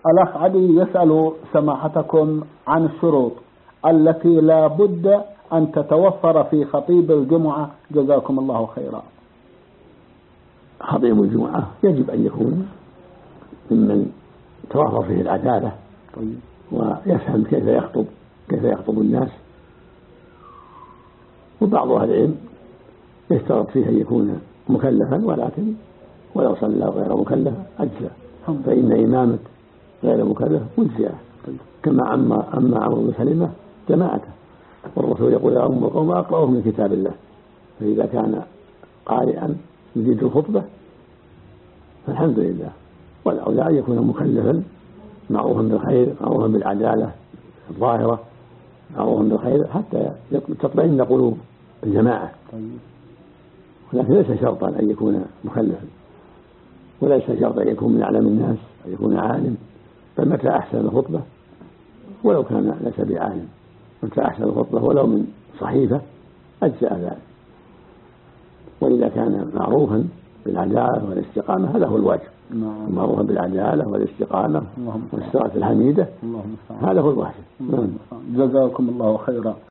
الأخ علي يسأل سماحتكم عن الشروط التي لا بد أن تتوفر في خطيب الجمعة، جزاكم الله خيرا. خطيب الجمعة يجب أن يكون ممن توفر فيه العدالة ويفهم كيف يخطب الناس. وبعض أهل العلم يشترط فيه أن يكون مكلفا، ولكن ولو صلى غير مكلف أجزاء، فإن إمامة غير مكلف مجزئة، كما أما عمرو بن سلمة جماعته، والرسول يقول يا أم القوم أقرأهم من كتاب الله، فإذا كان قارئا يزيد الخطبة فالحمد لله. والأولى أن يكون مكلفا معروفا بالخير، معروفا بالعدالة الظاهرة، معروفا بالخير حتى تطمئن قلوب الجماعة. ولكن ليس شرطا أن يكون مكلفا، وليس شرطا أن يكون من أعلم الناس، أن يكون عالم، بل متى أحسن الخطبة ولو كان ليس بعالم، متى أحسن الخطبة ولو من صحيفة أجزاء ذلك. وإذا كان معروفا بالعدالة والاستقامة هذا هو الواجب، معروفا بالعدالة والاستقامة والصلاة الحميدة هذا هو الواجب. جزاكم الله خيرا.